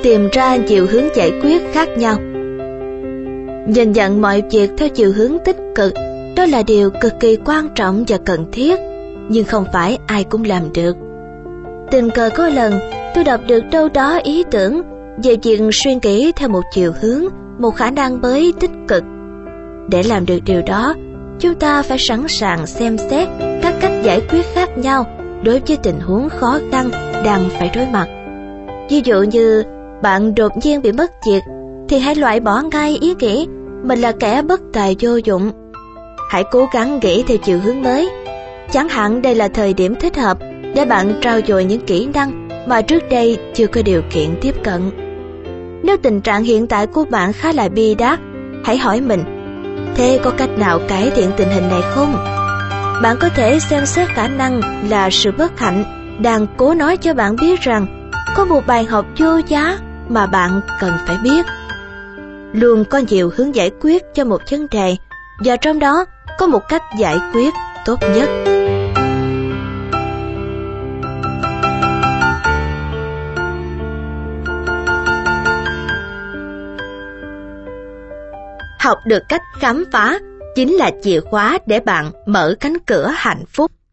tìm ra nhiều hướng giải quyết khác nhau. Nhìn nhận mọi việc theo chiều hướng tích cực, đó là điều cực kỳ quan trọng và cần thiết, nhưng không phải ai cũng làm được. Tình cờ có lần, tôi đọc được đâu đó ý tưởng về việc suy nghĩ theo một chiều hướng, một khả năng mới tích cực. Để làm được điều đó, chúng ta phải sẵn sàng xem xét các cách giải quyết khác nhau đối với tình huống khó khăn đang phải đối mặt. Ví dụ như bạn đột nhiên bị mất việc, thì hãy loại bỏ ngay ý nghĩ mình là kẻ bất tài vô dụng. Hãy cố gắng nghĩ theo chiều hướng mới. Chẳng hạn đây là thời điểm thích hợp để bạn trau dồi những kỹ năng mà trước đây chưa có điều kiện tiếp cận. Nếu tình trạng hiện tại của bạn khá là bi đát, hãy hỏi mình, thế có cách nào cải thiện tình hình này không? Bạn có thể xem xét khả năng là sự bất hạnh đang cố nói cho bạn biết rằng có một bài học vô giá mà bạn cần phải biết. Luôn có nhiều hướng giải quyết cho một vấn đề, và trong đó có một cách giải quyết tốt nhất. Học được cách khám phá chính là chìa khóa để bạn mở cánh cửa hạnh phúc.